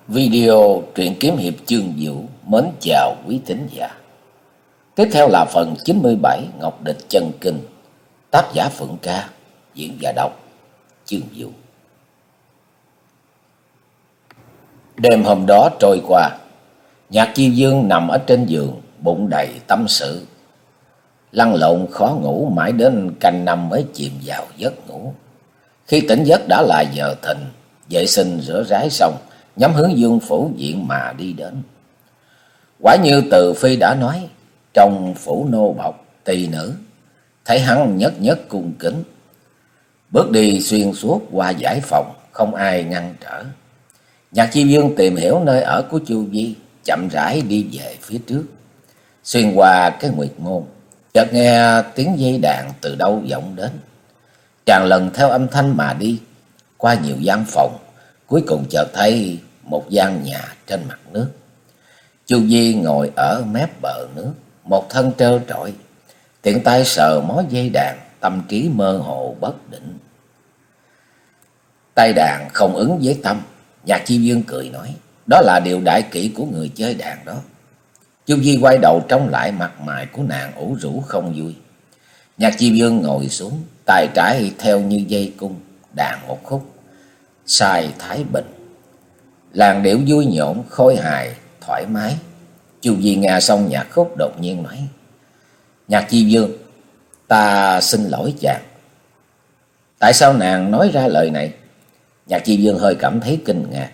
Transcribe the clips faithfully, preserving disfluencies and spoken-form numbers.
Video truyện kiếm hiệp Chương Vũ mến chào quý thính giả. Tiếp theo là phần chín mươi bảy Ngọc Địch Chân Kinh, tác giả Phượng Ca, diễn giả đọc Chương Vũ. Đêm hôm đó trôi qua, Nhạc Chi Dương nằm ở trên giường, bụng đầy tâm sự, lăn lộn khó ngủ mãi đến canh năm mới chìm vào giấc ngủ. Khi tỉnh giấc đã là giờ thìn, vệ sinh rửa ráy xong, nhắm hướng Dương phủ viện mà đi đến. Quả như Từ Phi đã nói, trong phủ nô bộc tỳ nữ, thấy hắn nhất nhất cung kính, bước đi xuyên suốt qua dãy phòng, không ai ngăn trở. Nhạc Chi Dương tìm hiểu nơi ở của Chu Vi, chậm rãi đi về phía trước, xuyên qua cái nguyệt môn, chợt nghe tiếng dây đàn từ đâu vọng đến. Chàng lần theo âm thanh mà đi, qua nhiều gian phòng, cuối cùng chợt thấy một gian nhà trên mặt nước. Chu Vi ngồi ở mép bờ nước, một thân trơ trọi, tiện tay sờ mó dây đàn, tâm trí mơ hồ bất định. Tay đàn không ứng với tâm, Nhạc Chi Dương cười nói, đó là điều đại kỵ của người chơi đàn đó. Chu Vi quay đầu trông lại, mặt mày của nàng ủ rũ không vui. Nhạc Chi Dương ngồi xuống, tay trái theo như dây cung, đàn một khúc Sai Thái Bình. Làn điệu vui nhộn, khôi hài, thoải mái. Chu Vi nghe xong nhạc khúc đột nhiên nói, Nhạc Chi Dương, ta xin lỗi chàng. Tại sao nàng nói ra lời này? Nhạc Chi Dương hơi cảm thấy kinh ngạc.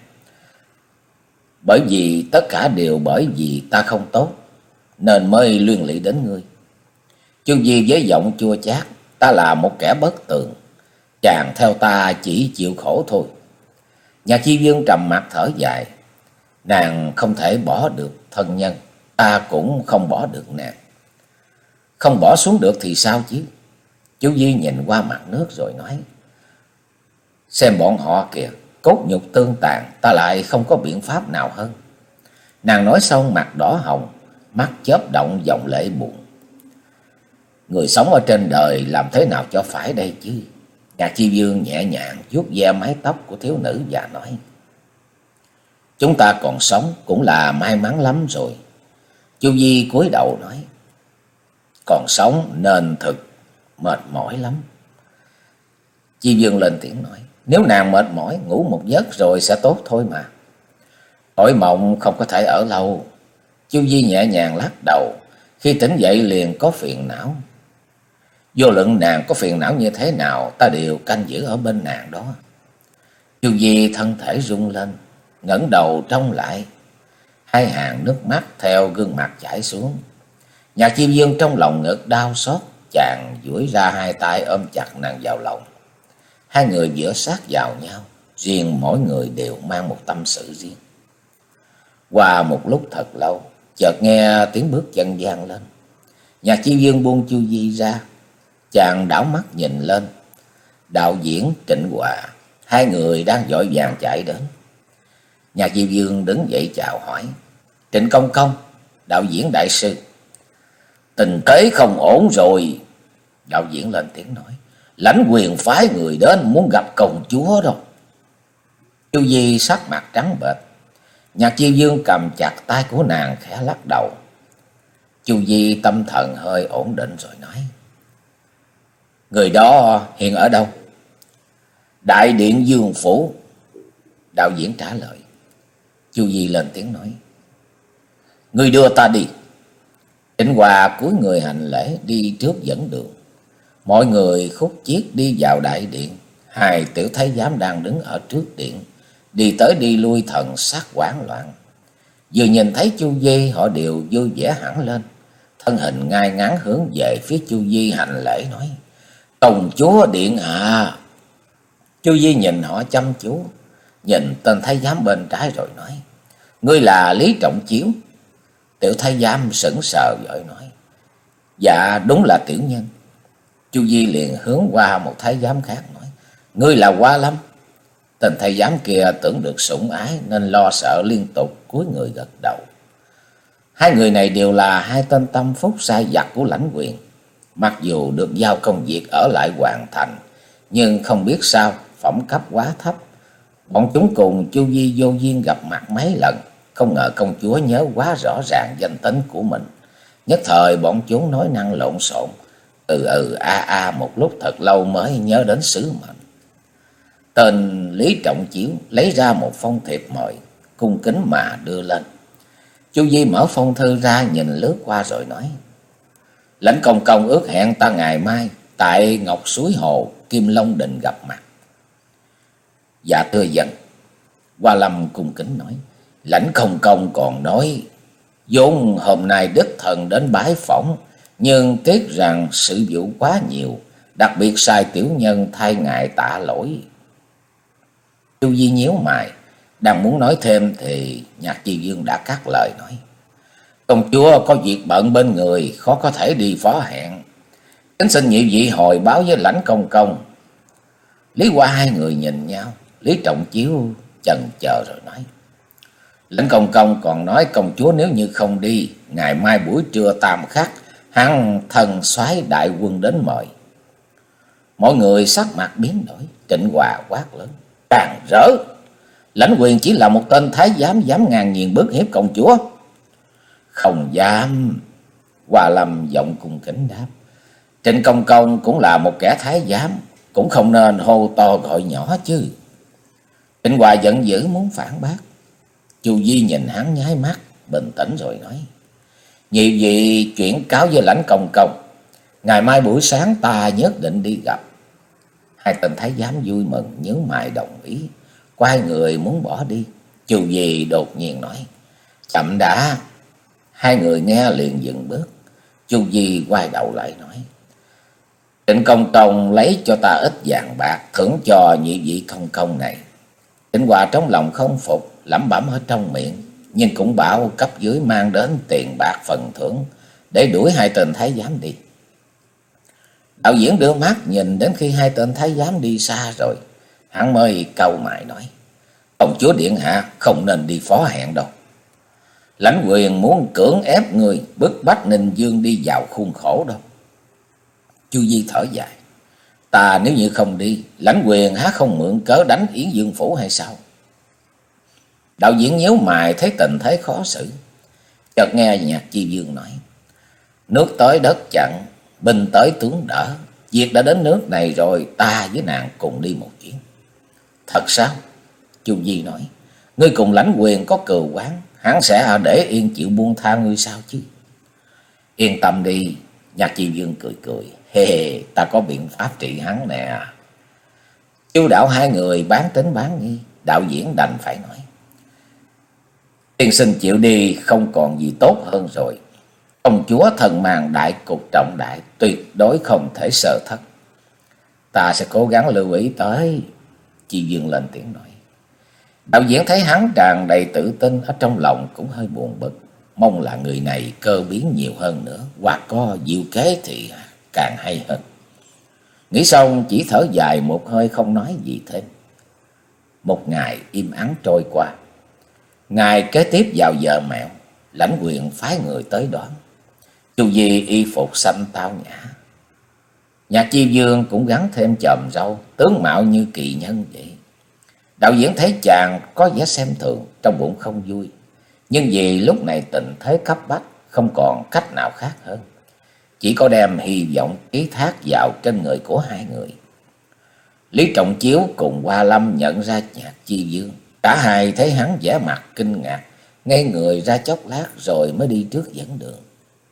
Bởi vì tất cả đều bởi vì ta không tốt, nên mới liên lụy đến ngươi. Chu Vi với giọng chua chát, ta là một kẻ bất tường, chàng theo ta chỉ chịu khổ thôi. Nhạc Chi Dương trầm mặt thở dài, nàng không thể bỏ được thân nhân, ta cũng không bỏ được nàng. Không bỏ xuống được thì sao chứ? Chu Vi nhìn qua mặt nước rồi nói, xem bọn họ kìa, cốt nhục tương tàn, ta lại không có biện pháp nào hơn. Nàng nói xong mặt đỏ hồng, mắt chớp động dòng lệ buồn. Người sống ở trên đời làm thế nào cho phải đây chứ? Nhạc Chi Dương nhẹ nhàng vuốt ve mái tóc của thiếu nữ và nói, chúng ta còn sống cũng là may mắn lắm rồi. Chu Vi cúi đầu nói, còn sống nên thực mệt mỏi lắm. Chi Dương lên tiếng nói, nếu nàng mệt mỏi ngủ một giấc rồi sẽ tốt thôi mà. Tội mộng không có thể ở lâu. Chu Vi nhẹ nhàng lắc đầu, khi tỉnh dậy liền có phiền não. Vô luận nàng có phiền não như thế nào, ta đều canh giữ ở bên nàng đó. Chu Vi thân thể rung lên, ngẩng đầu trông lại, hai hàng nước mắt theo gương mặt chảy xuống. Nhạc Chi Dương trong lòng ngực đau xót, chàng duỗi ra hai tay ôm chặt nàng vào lòng. Hai người dựa sát vào nhau, riêng mỗi người đều mang một tâm sự riêng. Qua một lúc thật lâu, chợt nghe tiếng bước chân vang lên. Nhạc Chi Dương buông Chu Vi ra, chàng đảo mắt nhìn lên, đạo diễn Trịnh Hòa, hai người đang vội vàng chạy đến. Nhạc Chi Dương đứng dậy chào hỏi, Trịnh công công, đạo diễn đại sư. Tình thế không ổn rồi. Đạo diễn lên tiếng nói, lãnh quyền phái người đến muốn gặp công chúa đâu. Chu Vi sắc mặt trắng bệch. Nhạc Chi Dương cầm chặt tay của nàng khẽ lắc đầu. Chu Vi tâm thần hơi ổn định rồi nói, người đó hiện ở đâu? Đại điện Dương phủ. Đạo diễn trả lời. Chu Vi lên tiếng nói, người đưa ta đi. Trịnh Hòa cúi người hành lễ đi trước dẫn đường. Mọi người khúc chiết đi vào đại điện. Hai tiểu thái giám đang đứng ở trước điện, đi tới đi lui thần sắc hoảng loạn. Vừa nhìn thấy Chu Vi, họ đều vui vẻ hẳn lên, thân hình ngay ngắn hướng về phía Chu Vi hành lễ nói, công chúa điện hạ. Chu Vi nhìn họ chăm chú, nhìn tên thái giám bên trái rồi nói, ngươi là Lý Trọng Chiếu. Tiểu thái giám sững sờ vội nói, dạ đúng là tiểu nhân. Chu Vi liền hướng qua một thái giám khác nói, ngươi là Hoa Lâm. Tên thái giám kia tưởng được sủng ái nên lo sợ liên tục cúi người gật đầu. Hai người này đều là hai tên tâm phúc sai vặt của lãnh quyền. Mặc dù được giao công việc ở lại hoàng thành, nhưng không biết sao phẩm cấp quá thấp, Bọn chúng cùng Chu Vi vô duyên gặp mặt mấy lần, không ngờ công chúa nhớ quá rõ ràng danh tính của mình. Nhất thời bọn chúng nói năng lộn xộn, ừ ừ a a một lúc thật lâu mới nhớ đến sứ mệnh. Tên Lý Trọng Chiếu lấy ra một phong thiệp mời, cung kính mà đưa lên. Chu Vi mở phong thư ra nhìn lướt qua rồi nói: Lãnh công công ước hẹn ta ngày mai tại Ngọc Suối Hồ Kim Long Đình gặp mặt. Dạ thưa dân. Hoa Lâm cung kính nói: Lãnh công công còn nói vốn hôm nay đích thần đến bái phỏng, nhưng tiếc rằng sự vụ quá nhiều, đặc biệt sai tiểu nhân thay ngài tạ lỗi. Chu Vi nhíu mày, đang muốn nói thêm thì Nhạc Chi Dương đã cắt lời nói: Công chúa có việc bận bên người, khó có thể đi phó hẹn, kính xin nhị vị hồi báo với lãnh công công. Lý qua hai người nhìn nhau, Lý Trọng Chiếu chần chờ rồi nói: Lãnh công công còn nói công chúa nếu như không đi, ngày mai buổi trưa tam khắc, hắn thần soái đại quân đến mời. Mọi người sắc mặt biến đổi, Trịnh Hòa quát lớn: Càng rỡ! Lãnh quyền chỉ là một tên thái giám dám ngàn nghiền bức hiếp công chúa. Không dám. Hoa Lâm giọng cung kính đáp: Trịnh công công cũng là một kẻ thái giám, cũng không nên hô to gọi nhỏ chứ. Trịnh Hòa giận dữ muốn phản bác. Chu Vi nhìn hắn nháy mắt, bình tĩnh rồi nói: Nhị vị chuyển cáo với lãnh công công, ngày mai buổi sáng ta nhất định đi gặp. Hai tên thái giám vui mừng nhớ mày đồng ý, quay người muốn bỏ đi. Chu Vi đột nhiên nói: Chậm đã. Hai người nghe liền dừng bước. Chu Vi quay đầu lại nói: Trịnh công công lấy cho ta ít vàng bạc thưởng cho nhị vị công công này. Trịnh Hòa trong lòng không phục, lẩm bẩm ở trong miệng, nhưng cũng bảo cấp dưới mang đến tiền bạc phần thưởng để đuổi hai tên thái giám đi. Đạo diễn đưa mắt nhìn đến khi hai tên thái giám đi xa rồi, hắn mới cau mày nói: Công chúa điện hạ không nên đi phó hẹn đâu. Lãnh quyền muốn cưỡng ép người, bức bách Ninh Dương đi vào khuôn khổ đâu. Chu Vi thở dài: Ta nếu như không đi, lãnh quyền há không mượn cớ đánh Yến Dương Phủ hay sao? Đạo diễn nhíu mày thấy tình thế khó xử, chợt nghe Nhạc Chi Dương nói: Nước tới đất chặn, binh tới tướng đỡ, việc đã đến nước này rồi, ta với nàng cùng đi một chuyến. Thật sao? Chu Vi nói: Ngươi cùng lãnh quyền có cừu oán, hắn sẽ để yên chịu buông tha ngươi sao chứ? Yên tâm đi. Nhạc Chi Dương cười cười: Hê hê, ta có biện pháp trị hắn nè. Chu đạo hai người bán tính bán nghi, đạo diễn đành phải nói: Tiên sinh chịu đi không còn gì tốt hơn rồi. Công chúa thần màng đại cục trọng đại, tuyệt đối không thể sơ thất. Ta sẽ cố gắng lưu ý tới. Chi Dương lên tiếng nói. Đạo diễn thấy hắn tràn đầy tự tin, ở trong lòng cũng hơi buồn bực, mong là người này cơ biến nhiều hơn nữa, hoặc có diệu kế thì càng hay hơn. Nghĩ xong chỉ thở dài một hơi không nói gì thêm. Một ngày im ắng trôi qua. Ngày kế tiếp vào giờ mẹo, lãnh quyền phái người tới đón. Chu Vi y phục xanh tao nhã, Nhạc Chi Dương cũng gắn thêm chòm râu, tướng mạo như kỳ nhân vậy. Đạo diễn thấy chàng có vẻ xem thường, trong bụng không vui, nhưng vì lúc này tình thế cấp bách, không còn cách nào khác hơn, chỉ có đem hy vọng ký thác vào trên người của hai người. Lý Trọng Chiếu cùng Hoa Lâm nhận ra Nhạc Chi Dương, cả hai thấy hắn vẻ mặt kinh ngạc, ngây người ra chốc lát rồi mới đi trước dẫn đường.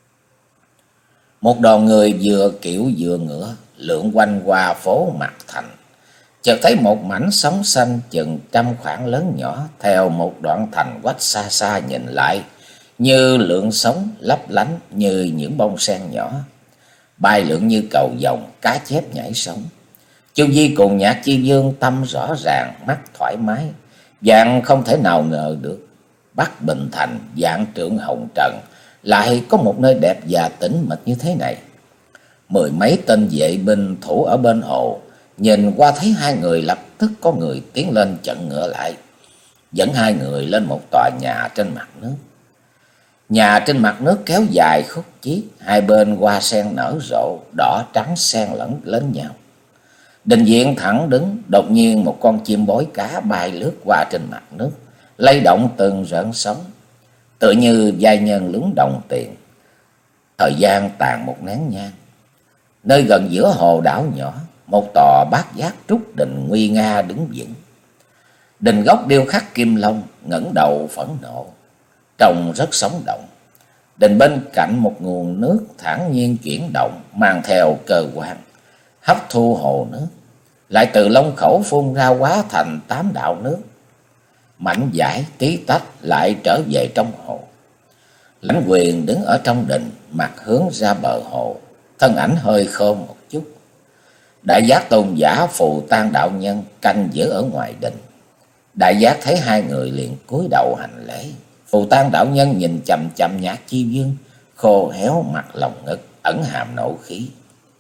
Một đoàn người vừa kiệu vừa ngựa lượn quanh qua phố Mặt Thành, chợt thấy một mảnh sóng xanh chừng trăm khoảng lớn nhỏ theo một đoạn thành quách xa xa nhìn lại, như lượn sóng lấp lánh như những bông sen nhỏ, bay lượn như cầu vồng, cá chép nhảy sóng. Chu Vi cùng Nhạc Chi Dương tâm rõ ràng, mắt thoải mái, dạng không thể nào ngờ được Bắc Bình Thành vạn trượng hồng trần lại có một nơi đẹp và tĩnh mịch như thế này. Mười mấy tên vệ binh thủ ở bên hồ, nhìn qua thấy hai người lập tức có người tiến lên chặn ngựa lại, dẫn hai người lên một tòa nhà trên mặt nước. Nhà trên mặt nước kéo dài khúc chiết, hai bên hoa sen nở rộ, đỏ trắng xen lẫn lên nhau. Đình Diện thẳng đứng, đột nhiên một con chim bói cá bay lướt qua trên mặt nước, lay động từng rợn sóng, tựa như giai nhân lúng đồng tiền. Thời gian tàn một nén nhang. Nơi gần giữa hồ đảo nhỏ, một tòa bát giác trúc đình nguy nga đứng vững. Đình góc điêu khắc kim long, ngẩng đầu phẫn nộ, trông rất sống động. Đình bên cạnh một nguồn nước thản nhiên chuyển động, mang theo cơ quan hấp thu hồ nước, lại từ lông khẩu phun ra hóa thành tám đạo nước, mảnh dải tí tách lại trở về trong hồ. Lãnh Quyền đứng ở trong đình, mặt hướng ra bờ hồ, thân ảnh hơi khom một chút. Đại Giác tôn giả Phù Tang đạo nhân canh giữ ở ngoài đình. Đại Giác thấy hai người liền cúi đầu hành lễ. Phù Tang đạo nhân nhìn chằm chằm Nhạc Chi Vương, khô héo mặt lòng ngực, ẩn hàm nộ khí.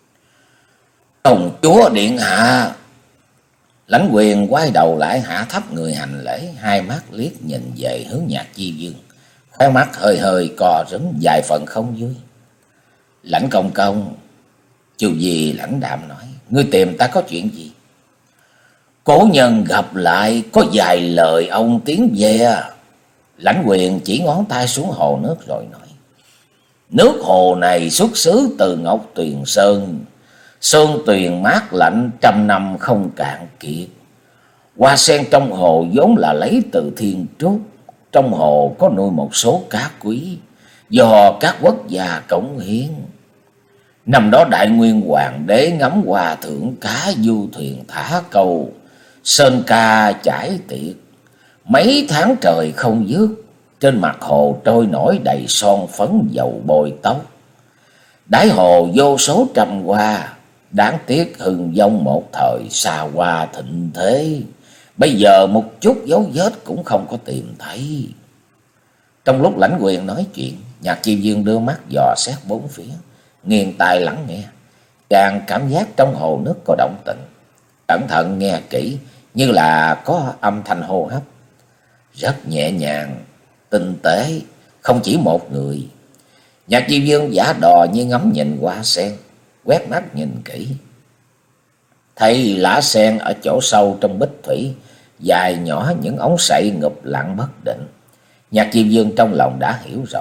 Công chúa điện hạ. Lãnh Quyền quay đầu lại hạ thấp người hành lễ, hai mắt liếc nhìn về hướng Nhạc Chi Vương, khóe mắt hơi hơi cò rúm vài phần không vui. Lãnh công công. Chu Di lãnh đạm nói, ngươi tìm ta có chuyện gì? Cố nhân gặp lại, có vài lời ông tiến về. Lãnh Quyền chỉ ngón tay xuống hồ nước rồi nói, nước hồ này xuất xứ từ Ngọc Tuyền Sơn, sơn tuyền mát lạnh trăm năm không cạn kiệt. Hoa sen trong hồ vốn là lấy từ thiên trúc. Trong hồ có nuôi một số cá quý do các quốc gia cống hiến. Năm đó Đại Nguyên Hoàng đế ngắm hoa thưởng cá, du thuyền thả câu, sơn ca chải tiệc, mấy tháng trời không dứt. Trên mặt hồ trôi nổi đầy son phấn dầu bôi tóc. Đáy hồ vô số trăm hoa, đáng tiếc hừng vong một thời xa hoa thịnh thế. Bây giờ một chút dấu vết cũng không có tìm thấy. Trong lúc Lãnh Quyền nói chuyện, Nhạc Chi Vương đưa mắt dò xét bốn phía, nghiêng tai lắng nghe. Chàng cảm giác trong hồ nước có động tĩnh, cẩn thận nghe kỹ, như là có âm thanh hô hấp, rất nhẹ nhàng, tinh tế, không chỉ một người. Nhạc Chi Vương giả đò như ngắm nhìn hoa sen, quét mắt nhìn kỹ, thấy lá sen ở chỗ sâu trong bích thủy, dài nhỏ những ống sậy ngụp lặng bất định. Nhạc Chi Vương trong lòng đã hiểu rõ,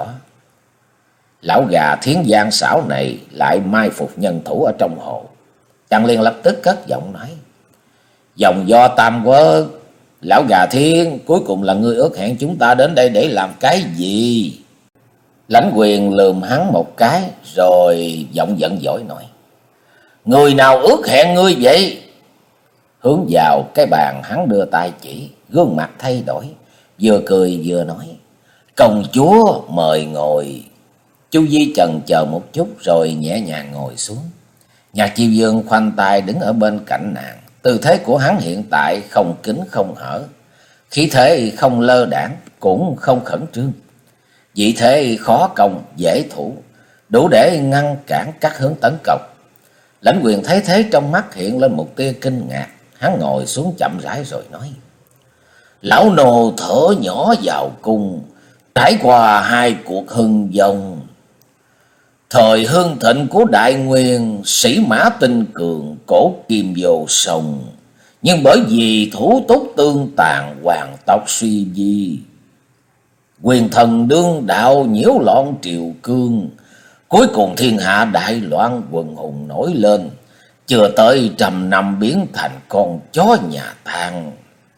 lão gà Thiến Giang xảo này lại mai phục nhân thủ ở trong hồ. Chàng liền lập tức cất giọng nói, dòng do Tam Quốc, lão gà Thiên, cuối cùng là ngươi ước hẹn chúng ta đến đây để làm cái gì? Lãnh Quyền lườm hắn một cái rồi giọng giận dỗi nói, người nào ước hẹn ngươi vậy? Hướng vào cái bàn hắn đưa tay chỉ, gương mặt thay đổi, vừa cười vừa nói, công chúa mời ngồi. Chu Di chần chờ một chút rồi nhẹ nhàng ngồi xuống. Nhạc Chi Vương khoanh tay đứng ở bên cạnh nàng. Tư thế của hắn hiện tại không kín không hở, khí thế không lơ đãng cũng không khẩn trương, vị thế khó công dễ thủ, đủ để ngăn cản các hướng tấn công. Lãnh Quyền thấy thế, trong mắt hiện lên một tia kinh ngạc. Hắn ngồi xuống chậm rãi rồi nói, lão nô thở nhỏ vào cung, trải qua hai cuộc hưng vong. Thời hưng thịnh của Đại Nguyên, sĩ mã tinh cường, cổ kim vô song. Nhưng bởi vì thủ túc tương tàn, hoàng tộc suy di, quyền thần đương đạo nhiễu loạn triều cương. Cuối cùng thiên hạ đại loạn, quần hùng nổi lên, chưa tới trăm năm biến thành con chó nhà tang.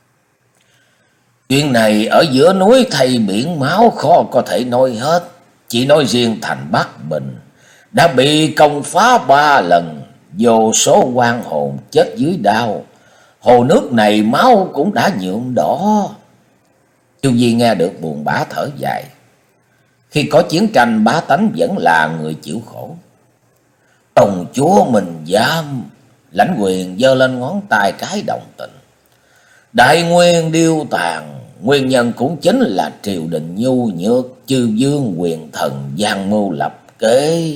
Chuyện này ở giữa núi thây biển máu khó có thể nói hết. Chỉ nói riêng thành Bắc Bình đã bị công phá ba lần, vô số oan hồn chết dưới đao. Hồ nước này máu cũng đã nhuộm đỏ. Chu Di nghe được buồn bã thở dài. Khi có chiến tranh, bá tánh vẫn là người chịu khổ. Công chúa mình dám. Lãnh Quyền giơ lên ngón tay cái đồng tình. Đại Nguyên điêu tàn, nguyên nhân cũng chính là triều đình nhu nhược, chư vương quyền thần gian mưu lập kế.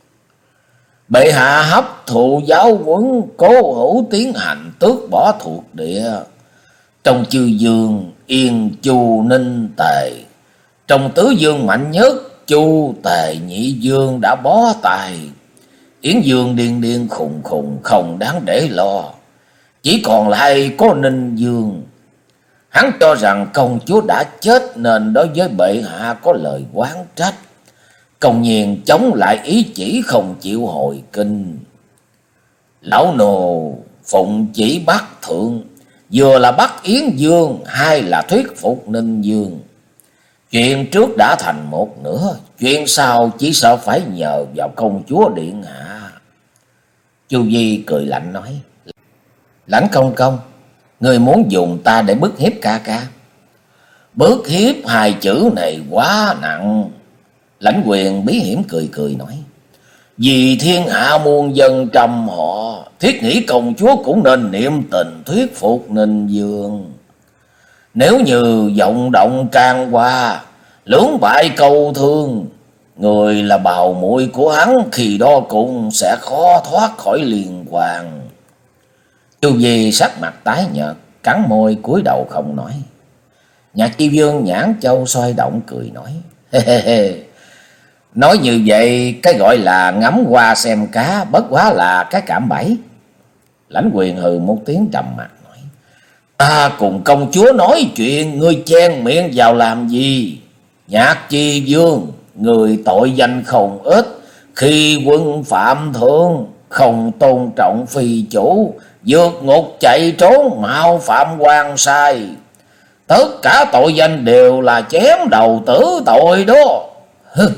Bệ hạ hấp thụ giáo huấn, cố hữu tiến hành tước bỏ thuộc địa. Trong chư vương Yên Chu Ninh Tề, trong tứ vương mạnh nhất Chu Tề Nhị vương đã bó tài. Yến vương điên điên khùng khùng không đáng để lo. Chỉ còn lại có Ninh Dương. Hắn cho rằng công chúa đã chết nên đối với bệ hạ có lời oán trách, công nhiên chống lại ý chỉ không chịu hồi kinh. Lão nô phụng chỉ bắt thượng, vừa là bắt Yến Dương, hai là thuyết phục Ninh Dương. Chuyện trước đã thành một nửa, chuyện sau chỉ sợ phải nhờ vào công chúa điện hạ. Chu Vi cười lạnh nói: Lãnh công công, người muốn dùng ta để bức hiếp ca ca? Bức hiếp hai chữ này quá nặng. Lãnh Quyền bí hiểm cười cười nói: Vì thiên hạ muôn dân trầm họ, thiết nghĩ công chúa cũng nên niệm tình thuyết phục Ninh Dương. Nếu như vọng động can qua, lưỡng bại câu thương, người là bào muội của hắn khi đó cũng sẽ khó thoát khỏi liên quan. Chu Vi sắc mặt tái nhợt, cắn môi cúi đầu không nói. Nhạc Chi Vương nhãn châu xoay động cười nói: Hê hê hê, nói như vậy cái gọi là ngắm hoa xem cá bất quá là cái cạm bẫy. Lãnh Quyền hừ một tiếng trầm mặt nói: Ta cùng công chúa nói chuyện, ngươi chen miệng vào làm gì? Nhạc Chi Vương, người tội danh không ít, khi quân phạm thượng không tôn trọng phi chủ, vượt ngục chạy trốn, mạo phạm quan sai, tất cả tội danh đều là chém đầu tử tội đó. Hừ.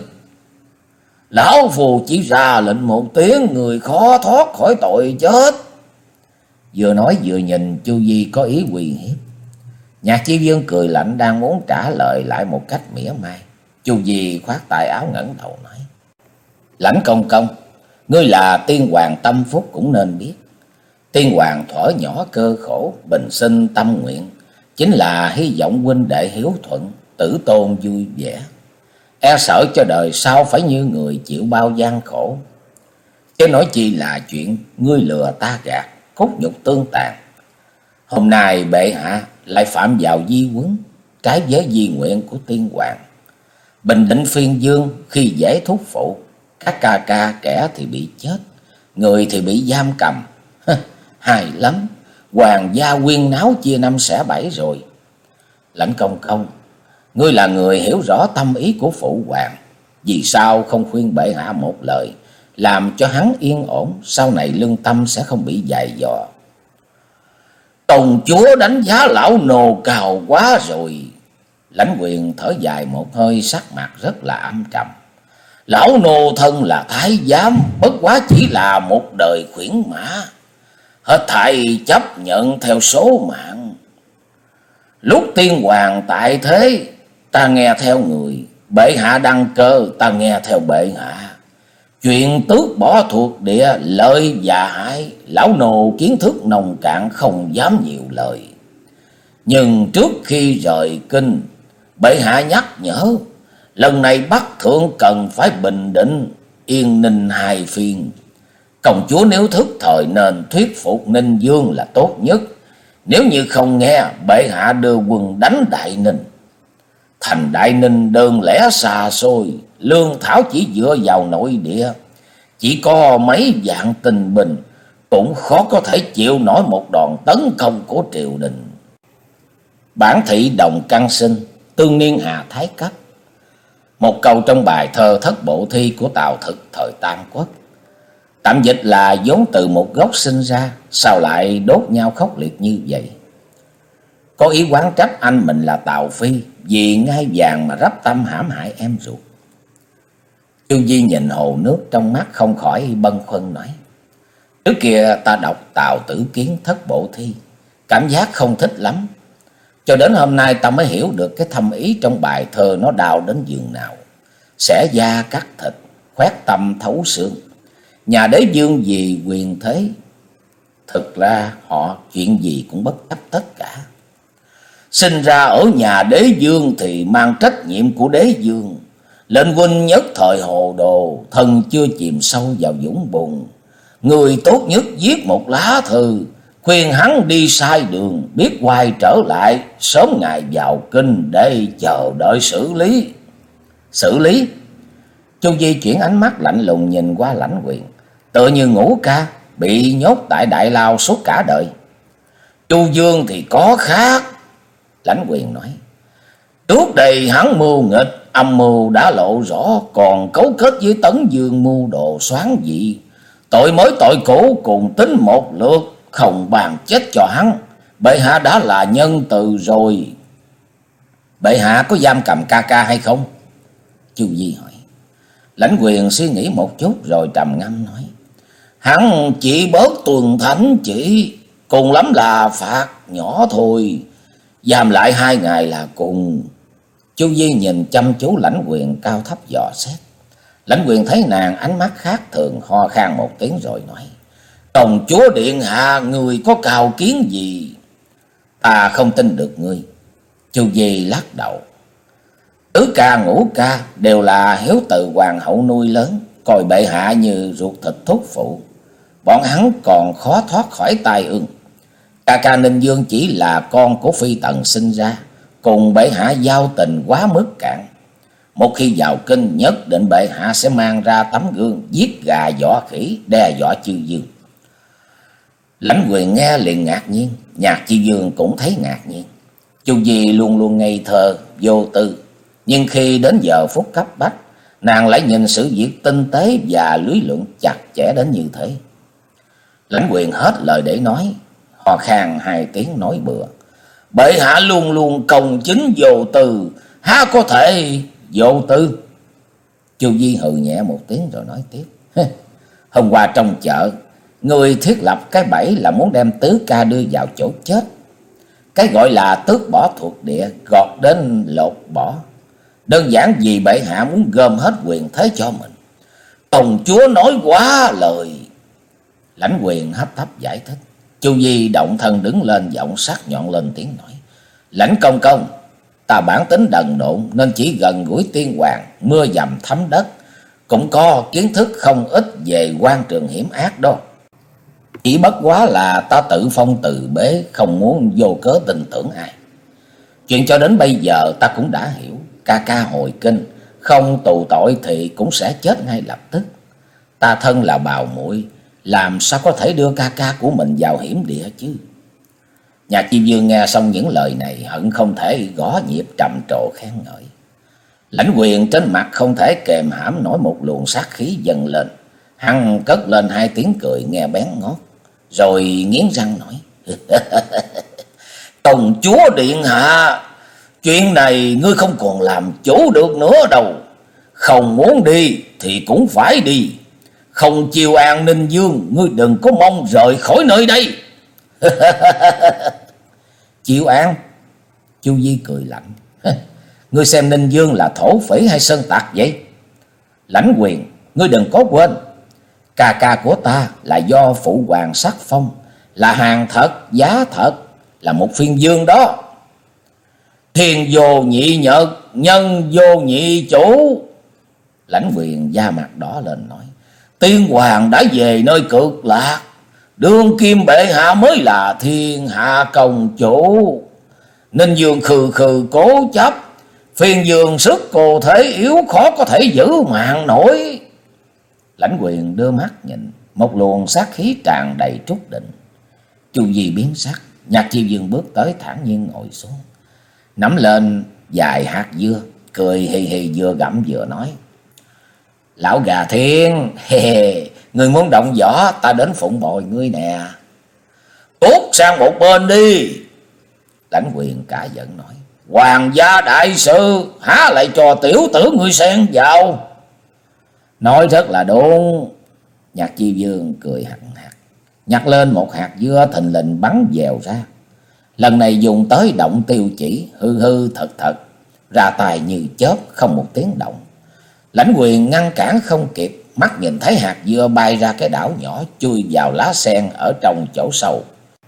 Lão phù chỉ ra lệnh một tiếng, người khó thoát khỏi tội chết. Vừa nói vừa nhìn Chu Vi có ý uy hiếp. Nhạc Chi Vương cười lạnh đang muốn trả lời lại một cách mỉa mai. Chu Vi khoát tay áo ngẩng đầu nói: Lãnh công công, ngươi là tiên hoàng tâm phúc cũng nên biết. Tiên hoàng thuở nhỏ cơ khổ, bình sinh tâm nguyện, chính là hy vọng huynh đệ hiếu thuận, tử tôn vui vẻ. E sợ cho đời sau phải như người chịu bao gian khổ. Chứ nói chi là chuyện ngươi lừa ta gạt, cốt nhục tương tàn. Hôm nay bệ hạ lại phạm vào di huấn, trái với di nguyện của tiên hoàng. Bình định phiên dương khi dễ thúc phụ, các ca ca kẻ thì bị chết, người thì bị giam cầm. Hài lắm, hoàng gia quyên náo chia năm xẻ bảy rồi. Lãnh công công, ngươi là người hiểu rõ tâm ý của phụ hoàng, vì sao không khuyên bệ hạ một lời, làm cho hắn yên ổn, sau này lương tâm sẽ không bị dày dò. Công chúa đánh giá lão nô cao quá rồi. Lãnh Quyền thở dài một hơi, sắc mặt rất là âm trầm. Lão nô thân là thái giám, bất quá chỉ là một đời khuyển mã, hết thảy chấp nhận theo số mạng. Lúc tiên hoàng tại thế, ta nghe theo người, bệ hạ đăng cơ, ta nghe theo bệ hạ. Chuyện tước bỏ thuộc địa, lợi và hại, lão nô kiến thức nông cạn, không dám nhiều lời. Nhưng trước khi rời kinh, bệ hạ nhắc nhở, lần này Bắc thượng cần phải bình định, yên ninh hai phiên. Công chúa nếu thức thời nên thuyết phục Ninh Dương là tốt nhất. Nếu như không nghe, bệ hạ đưa quân đánh Đại Ninh. Thành Đại Ninh đơn lẻ xa xôi, lương thảo chỉ dựa vào nội địa, chỉ có mấy vạn tinh binh, cũng khó có thể chịu nổi một đòn tấn công của triều đình. Bản thị Đồng Căn Sinh, tương niên Hà Thái Cấp. Một câu trong bài thơ Thất Bộ Thi của Tào Thực thời Tam Quốc. Tạm dịch là vốn từ một gốc sinh ra, sao lại đốt nhau khốc liệt như vậy? Có ý oán trách anh mình là Tào Phi, vì ngai vàng mà rắp tâm hãm hại em ruột. Chu Vi nhìn hồ nước trong mắt không khỏi bâng khuâng nói: Trước kia ta đọc Tào Tử Kiến Thất Bộ Thi, cảm giác không thích lắm. Cho đến hôm nay ta mới hiểu được cái thâm ý trong bài thơ nó đau đến giường nào. Xẻ da cắt thịt, khoét tâm thấu xương. Nhà đế dương vì quyền thế, thực ra họ chuyện gì cũng bất chấp tất cả. Sinh ra ở nhà đế dương thì mang trách nhiệm của đế dương. Lệnh huynh nhất thời hồ đồ, thân chưa chìm sâu vào vũng bùn. Người tốt nhất viết một lá thư, khuyên hắn đi sai đường, biết quay trở lại, sớm ngày vào kinh để chờ đợi xử lý. Xử lý? Chu Vi chuyển ánh mắt lạnh lùng nhìn qua Lãnh Quyền, tựa như Ngũ Ca bị nhốt tại đại lao suốt cả đời. Chu Dương thì có khác. Lãnh Quyền nói. Trước đây hắn mưu nghịch, âm mưu đã lộ rõ, còn cấu kết với Tấn Dương mưu đồ xoán vị. Tội mới tội cũ cùng tính một lượt, không bàn chết cho hắn. Bệ hạ đã là nhân từ rồi. Bệ hạ có giam cầm ca ca hay không? Chu Di hỏi. Lãnh Quyền suy nghĩ một chút rồi trầm ngâm nói. Hắn chỉ bớt tuần thánh chỉ, cùng lắm là phạt nhỏ thôi. Giam lại hai ngày là cùng. Chu Di nhìn chăm chú Lãnh Quyền cao thấp dò xét. Lãnh Quyền thấy nàng ánh mắt khác thường, ho khan một tiếng rồi nói. Công chúa điện hạ, người có cao kiến gì? Ta không tin được ngươi. Chu Di lắc đầu. Tứ ca ngũ ca đều là hiếu từ hoàng hậu nuôi lớn, coi bệ hạ như ruột thịt thúc phụ. Bọn hắn còn khó thoát khỏi tai ương. Ca ca Ninh Dương chỉ là con của Phi Tần sinh ra, cùng bệ hạ giao tình quá mức cạn. Một khi vào kinh, nhất định bệ hạ sẽ mang ra tấm gương, giết gà dọa khỉ, đe dọa Chư Dương. Lãnh Quyền nghe liền ngạc nhiên, Nhạc Chi Dương cũng thấy ngạc nhiên. Chu Di luôn luôn ngây thơ, vô tư, nhưng khi đến giờ phút cấp bách, nàng lại nhìn sự việc tinh tế và lý luận chặt chẽ đến như thế. Lãnh Quyền hết lời để nói, ho khan hai tiếng nói bừa. Bệ hạ luôn luôn công chính vô tư, há có thể vô tư? Chu Di hừ nhẹ một tiếng rồi nói tiếp. Hôm qua trong chợ, người thiết lập cái bẫy là muốn đem tứ ca đưa vào chỗ chết. Cái gọi là tước bỏ thuộc địa, gọt đến lột bỏ. Đơn giản vì bệ hạ muốn gom hết quyền thế cho mình. Công chúa nói quá lời. Lãnh Quyền hấp tấp giải thích. Chu Di động thân đứng lên, giọng sắc nhọn lên tiếng nói. Lãnh công công, ta bản tính đần độn nên chỉ gần gũi tiên hoàng, mưa dầm thấm đất, cũng có kiến thức không ít về quan trường hiểm ác đó. Chỉ bất quá là ta tự phong tự bế, không muốn vô cớ tin tưởng ai. Chuyện cho đến bây giờ ta cũng đã hiểu. Ca ca hồi kinh, không tù tội thì cũng sẽ chết ngay lập tức. Ta thân là bào muội, làm sao có thể đưa ca ca của mình vào hiểm địa chứ? Nhạc Chi Dương nghe xong những lời này, hận không thể gõ nhịp trầm trồ khen ngợi. Lãnh Quyền trên mặt không thể kềm hãm nổi một luồng sát khí dâng lên. Hắn cất lên hai tiếng cười nghe bén ngót, rồi nghiến răng nói. Công chúa điện hạ, chuyện này ngươi không còn làm chủ được nữa đâu. Không muốn đi thì cũng phải đi. Không chiêu an Ninh Dương, ngươi đừng có mong rời khỏi nơi đây. Chiêu an? Chu Di cười lạnh. Ngươi xem Ninh Dương là thổ phỉ hay sơn tặc vậy? Lãnh Quyền, ngươi đừng có quên, ca ca của ta là do phụ hoàng sắc phong, là hàng thật giá thật, là một phiên dương đó. Thiên vô nhị nhật, nhân vô nhị chủ. Lãnh Quyền da mặt đỏ lên nói. Tiên hoàng đã về nơi cực lạc, đương kim bệ hạ mới là thiên hạ công chủ. Ninh Dương khừ khừ cố chấp, phiên dương sức cô thế yếu, khó có thể giữ mạng nổi. Lãnh Quyền đưa mắt nhìn, một luồng sát khí tràn đầy trút định. Chu Di biến sắc, Nhạc Chi Dương bước tới thản nhiên ngồi xuống, nắm lên vài hạt dưa, cười hì hì vừa gặm vừa nói. Lão gà thiên, he he, người muốn động võ, ta đến phụng bồi ngươi nè. Tốt sang một bên đi. Lãnh Quyền cả giận nói. Hoàng gia đại sự, há lại cho tiểu tử ngươi xen vào? Nói rất là đúng. Nhạc Chi Dương cười hằng hạc, nhặt lên một hạt dưa thình lình bắn dèo ra. Lần này dùng tới động tiêu chỉ, hư hư thật thật, ra tài như chớp, không một tiếng động. Lãnh Quyền ngăn cản không kịp, mắt nhìn thấy hạt dưa bay ra cái đảo nhỏ, chui vào lá sen ở trong chỗ sâu.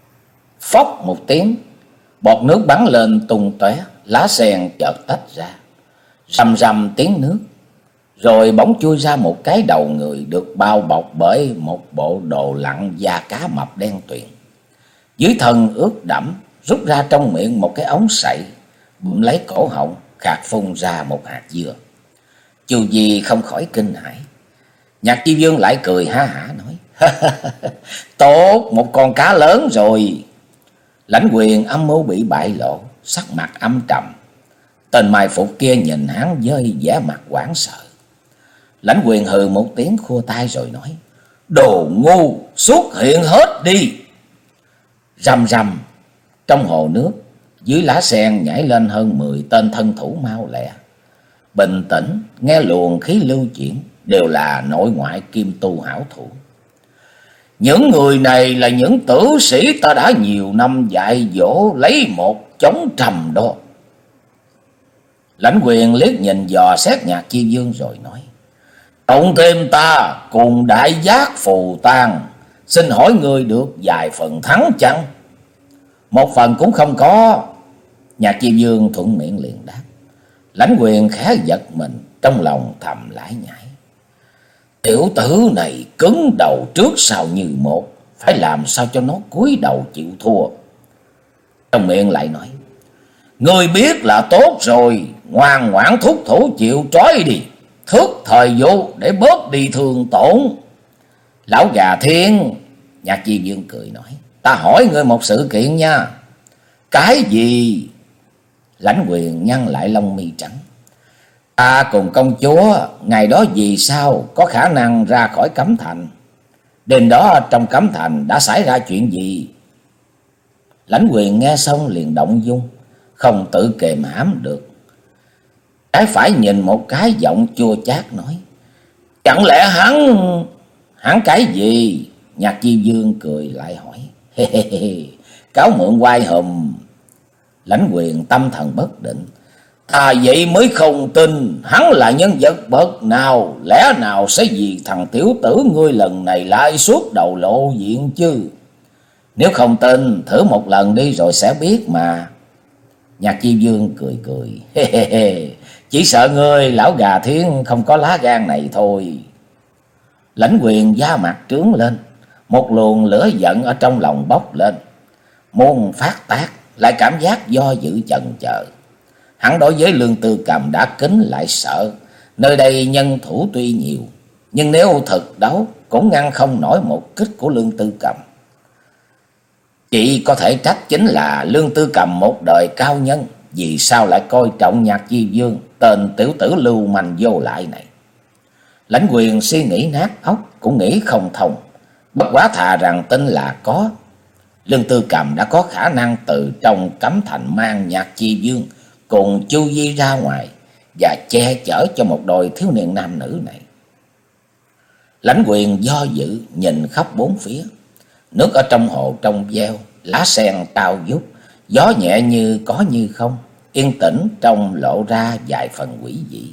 Phốc một tiếng, bọt nước bắn lên tung tóe, lá sen chợt tách ra, rầm rầm tiếng nước, rồi bỗng chui ra một cái đầu người được bao bọc bởi một bộ đồ lặn da cá mập đen tuyền. Dưới thân ướt đẫm, rút ra trong miệng một cái ống sậy, bụm lấy cổ họng, khạc phun ra một hạt dưa. Chu Di không khỏi kinh hãi. Nhạc Chi Dương lại cười ha hả nói. Tốt, một con cá lớn rồi. Lãnh Quyền âm mưu bị bại lộ, sắc mặt âm trầm. Tên mai phục kia nhìn hắn với vẻ mặt hoảng sợ. Lãnh Quyền hừ một tiếng khua tay rồi nói: Đồ ngu, xuất hiện hết đi. Rầm rầm, trong hồ nước, dưới lá sen nhảy lên hơn mười tên thân thủ mau lẹ. Bình tĩnh, nghe luồng khí lưu chuyển, đều là nội ngoại kim tu hảo thủ. Những người này là những tử sĩ ta đã nhiều năm dạy dỗ lấy một chống trầm đó. Lãnh Quyền liếc nhìn dò xét Nhạc Chi Vương rồi nói: Cộng thêm ta cùng đại giác Phù Tang, xin hỏi người được vài phần thắng chăng? Một phần cũng không có. Nhạc Chi Vương thuận miệng liền đáp. Lãnh Quyền khẽ giật mình, trong lòng thầm lải nhải. Tiểu tử này cứng đầu trước sau như một, phải làm sao cho nó cúi đầu chịu thua. Trong miệng lại nói: Ngươi biết là tốt rồi, ngoan ngoãn thúc thủ chịu trói đi, thước thời vụ để bớt đi thương tổn. Lão già Thiên, Nhạc Chi Vương cười nói: Ta hỏi ngươi một sự kiện nha. Cái gì? Lãnh Quyền nhăn lại lông mi trắng. Ta cùng công chúa ngày đó vì sao có khả năng ra khỏi cấm thành? Đêm đó trong cấm thành đã xảy ra chuyện gì? Lãnh Quyền nghe xong liền động dung, không tự kềm hãm được. Trái phải nhìn một cái, giọng chua chát nói: Chẳng lẽ hắn... Hắn cái gì? Nhạc Chi Vương cười lại hỏi: Hê hê hê, cáo mượn oai hùm. Lãnh Quyền tâm thần bất định. Thà vậy mới không tin hắn là nhân vật bậc nào, lẽ nào sẽ vì thằng tiểu tử ngươi lần này lại suốt đầu lộ diện chứ? Nếu không tin, thử một lần đi rồi sẽ biết mà. Nhạc Chi Vương cười cười: Hê hê hê, chỉ sợ ngươi lão gà Thiên không có lá gan này thôi. Lãnh Quyền da mặt trướng lên, một luồng lửa giận ở trong lòng bốc lên, muốn phát tác, lại cảm giác do dự chần chờ. Hắn đối với Lương Tư Cầm đã kính lại sợ. Nơi đây nhân thủ tuy nhiều, nhưng nếu thực đấu cũng ngăn không nổi một kích của Lương Tư Cầm. Chỉ có thể trách chính là Lương Tư Cầm một đời cao nhân, vì sao lại coi trọng Nhạc Chi Vương, tên tiểu tử lưu manh vô lại này. Lãnh Quyền suy nghĩ nát óc cũng nghĩ không thông, bất quá thà rằng tin là có. Lương Tư Cầm đã có khả năng từ trong cấm thành mang Nhạc Chi Vương cùng Chu Di ra ngoài và che chở cho một đôi thiếu niên nam nữ này. Lãnh Quyền do dự nhìn khắp bốn phía. Nước ở trong hồ trong veo, lá sen trao vút, gió nhẹ như có như không, yên tĩnh trong lộ ra vài phần quỷ dị.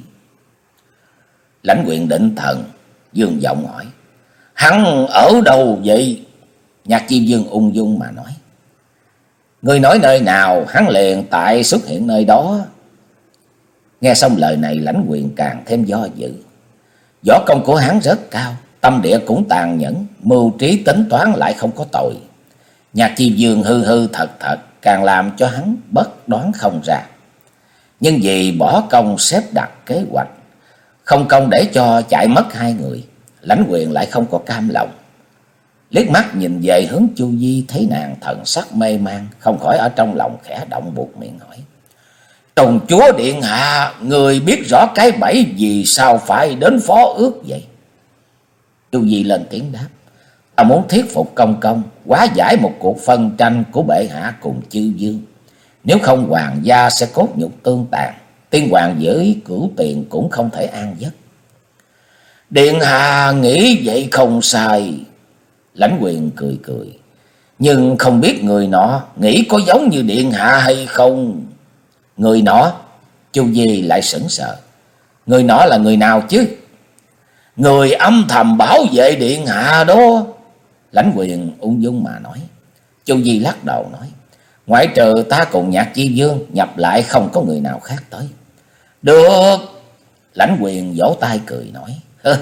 Lãnh Quyền định thần, dương giọng hỏi: Hắn ở đâu vậy? Nhạc Chi Vương ung dung mà nói: Ngươi nói nơi nào, hắn liền tại xuất hiện nơi đó. Nghe xong lời này, Lãnh Quyền càng thêm do dự. Võ công của hắn rất cao, tâm địa cũng tàn nhẫn, mưu trí tính toán lại không có tội. Nhạc Chi Vương hư hư thật thật càng làm cho hắn bất đoán không ra. Nhưng vì bỏ công xếp đặt kế hoạch, không công để cho chạy mất hai người, Lãnh Quyền lại không có cam lòng. Liếc mắt nhìn về hướng Chu Di, thấy nàng thần sắc mê man, không khỏi ở trong lòng khẽ động, buộc miệng hỏi: Công chúa điện hạ, người biết rõ cái bẫy vì sao phải đến phó ước vậy? Chu Di lên tiếng đáp: Ta muốn thuyết phục công công hóa giải một cuộc phân tranh của bệ hạ cùng chư vương. Nếu không hoàng gia sẽ cốt nhục tương tàn, tiên hoàng với cửu tiền cũng không thể an giấc. Điện hạ nghĩ vậy không sai. Lãnh Quyền cười cười: Nhưng không biết người nọ nghĩ có giống như điện hạ hay không? Người nọ? Chu Di lại sững sờ. Người nọ là người nào chứ? Người âm thầm bảo vệ điện hạ đó. Lãnh Quyền ung dung mà nói. Chu Di lắc đầu nói: Ngoại trừ ta cùng Nhạc Chi Vương, nhập lại không có người nào khác tới. Được. Lãnh Quyền vỗ tay cười nói: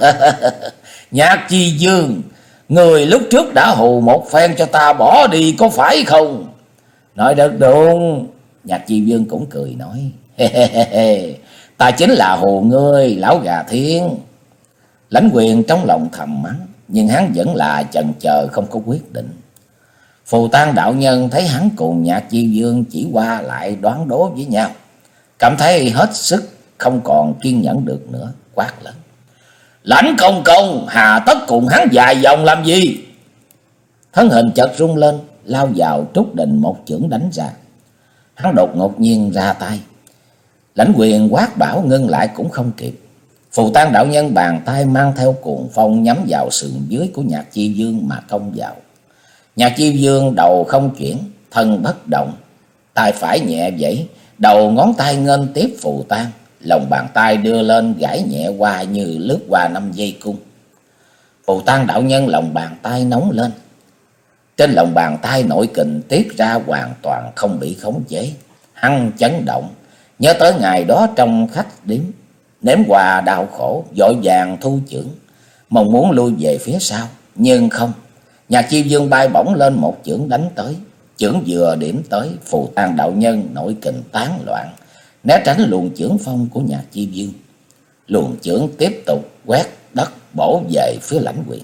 Nhạc Chi Vương, người lúc trước đã hù một phen cho ta bỏ đi có phải không? Nói được đúng. Nhạc Chi Vương cũng cười nói: Ta chính là hù ngươi, lão gà Thiên. Lãnh Quyền trong lòng thầm mắng, nhưng hắn vẫn là chần chờ không có quyết định. Phù Tang đạo nhân thấy hắn cùng Nhạc Chi Dương chỉ qua lại đoán đố với nhau, cảm thấy hết sức không còn kiên nhẫn được nữa, quát lớn: Lãnh công công, hà tất cùng hắn dài dòng làm gì? Thân hình chợt rung lên, lao vào trút định một chưởng đánh ra. Hắn đột ngột nhiên ra tay, Lãnh Quyền quát bảo ngưng lại cũng không kịp. Phù Tang đạo nhân bàn tay mang theo cuồng phong nhắm vào sườn dưới của Nhạc Chi Dương mà công vào. Nhạc Chi Dương đầu không chuyển, thân bất động, tay phải nhẹ vẫy, đầu ngón tay nghênh tiếp Phù Tang, lòng bàn tay đưa lên gãi nhẹ qua như lướt qua năm dây cung. Phù Tang đạo nhân lòng bàn tay nóng lên, trên lòng bàn tay nội kình tiết ra hoàn toàn không bị khống chế. Hắn chấn động, nhớ tới ngày đó trong khách điếm, nếm quà đau khổ, vội vàng thu chưởng, mong muốn lui về phía sau, nhưng không. Nhạc Chi Dương bay bổng lên một chưởng đánh tới, chưởng vừa điểm tới, Phù Tang đạo nhân nội kình tán loạn, né tránh luồng chưởng phong của Nhạc Chi Dương. Luồng chưởng tiếp tục quét đất bổ về phía Lãnh Quyền.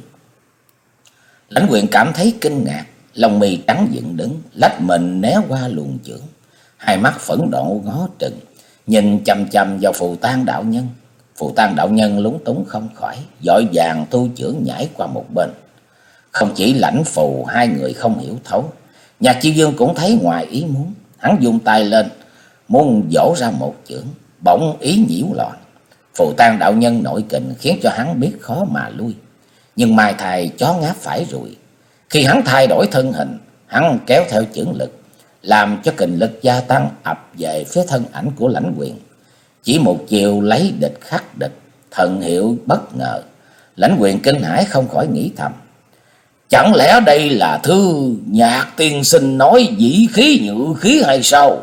Lãnh Quyền cảm thấy kinh ngạc, lông mi trắng dựng đứng, lách mình né qua luồng chưởng, hai mắt phẫn nộ ngó trừng, nhìn chằm chằm vào Phù Tang đạo nhân. Phù Tang đạo nhân lúng túng không khỏi, vội vàng thu chưởng nhảy qua một bên. Không chỉ Lãnh Phù hai người không hiểu thấu, Nhạc Chi Dương cũng thấy ngoài ý muốn. Hắn vung tay lên muốn vỗ ra một chưởng, bỗng ý nhiễu loạn. Phù Tang đạo nhân nội kình khiến cho hắn biết khó mà lui, nhưng mai thầy chó ngáp phải rồi. Khi hắn thay đổi thân hình, hắn kéo theo chưởng lực, làm cho kình lực gia tăng ập về phía thân ảnh của Lãnh Quyền. Chỉ một chiều lấy địch khắc địch, thần hiệu bất ngờ. Lãnh Quyền kinh hãi không khỏi nghĩ thầm: Chẳng lẽ đây là thư Nhạc tiên sinh nói dĩ khí nhự khí hay sao?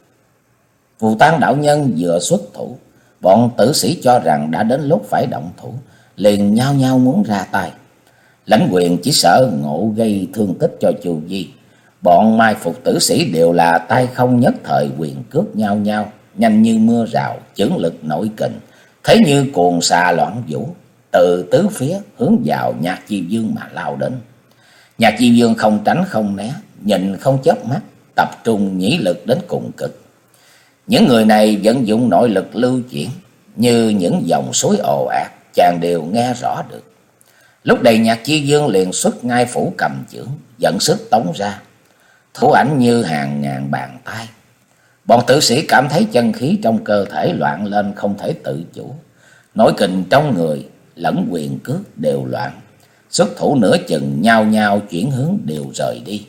Phù Tang đạo nhân vừa xuất thủ, bọn tử sĩ cho rằng đã đến lúc phải động thủ, liền nhao nhao muốn ra tay. Lãnh Quyền chỉ sợ ngộ gây thương tích cho Chu Vi. Bọn mai phục tử sĩ đều là tay không nhất thời, quyền cước nhau nhau, nhanh như mưa rào, chưởng lực nội kình, thế như cuồng xà loạn vũ, từ tứ phía hướng vào Nhạc Chi Dương mà lao đến. Nhạc Chi Dương không tránh không né, nhìn không chớp mắt, tập trung nhĩ lực đến cùng cực. Những người này vận dụng nội lực lưu chuyển như những dòng suối ồ ạt, chàng đều nghe rõ được. Lúc này Nhạc Chi Dương liền xuất ngay phủ cầm chưởng, dẫn sức tống ra, thủ ảnh như hàng ngàn bàn tay. Bọn tử sĩ cảm thấy chân khí trong cơ thể loạn lên không thể tự chủ, nội kình trong người lẫn quyền cước đều loạn, xuất thủ nửa chừng nhao nhao chuyển hướng đều rời đi.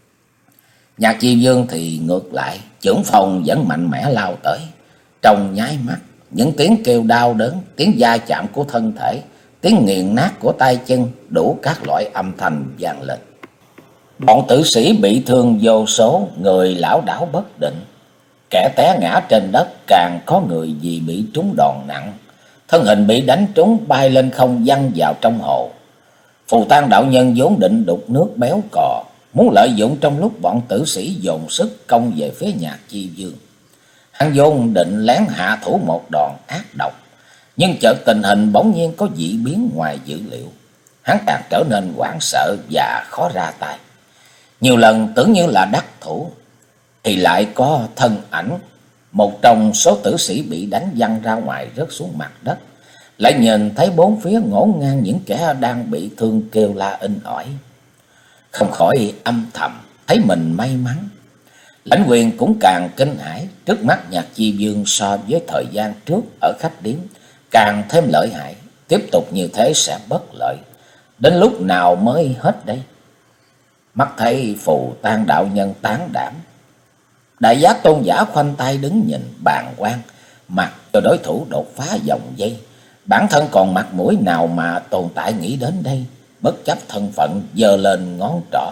Nhạc Chi Dương thì ngược lại, chưởng phong vẫn mạnh mẽ lao tới. Trong nháy mắt, những tiếng kêu đau đớn, tiếng va chạm của thân thể, tiếng nghiền nát của tay chân, đủ các loại âm thanh vang lên. Bọn tử sĩ bị thương vô số, người lảo đảo bất định, kẻ té ngã trên đất, càng có người vì bị trúng đòn nặng, thân hình bị đánh trúng bay lên không văng vào trong hồ. Phù Tang đạo nhân vốn định đục nước béo cò, muốn lợi dụng trong lúc bọn tử sĩ dồn sức công về phía Nhạc Chi Dương. Hắn vốn định lén hạ thủ một đòn ác độc, nhưng chợt tình hình bỗng nhiên có dị biến ngoài dữ liệu. Hắn càng trở nên hoảng sợ và khó ra tay. Nhiều lần tưởng như là đắc thủ, thì lại có thân ảnh một trong số tử sĩ bị đánh văng ra ngoài, rớt xuống mặt đất. Lại nhìn thấy bốn phía ngổn ngang những kẻ đang bị thương kêu la inh ỏi, không khỏi âm thầm thấy mình may mắn. Lãnh Quyền cũng càng kinh hãi, trước mắt Nhạc Chi Dương so với thời gian trước ở khách điếm càng thêm lợi hại, tiếp tục như thế sẽ bất lợi. Đến lúc nào mới hết đây? Mắt thấy Phù Tang đạo nhân tán đảm, Đại Giác tôn giả khoanh tay đứng nhìn bàng quan, mặc cho đối thủ đột phá vòng dây. Bản thân còn mặt mũi nào mà tồn tại nghĩ đến đây, bất chấp thân phận giơ lên ngón trỏ.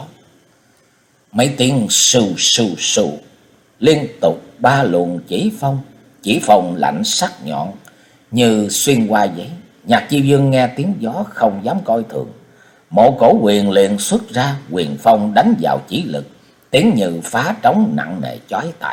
Mấy tiếng sù sù sù, liên tục ba luồng chỉ phong, chỉ phong lạnh sắc nhọn như xuyên qua giấy. Nhạc Chi Dương nghe tiếng gió không dám coi thường, mộ cổ quyền liền xuất ra, quyền phong đánh vào chỉ lực, tiếng như phá trống nặng nề chói tai.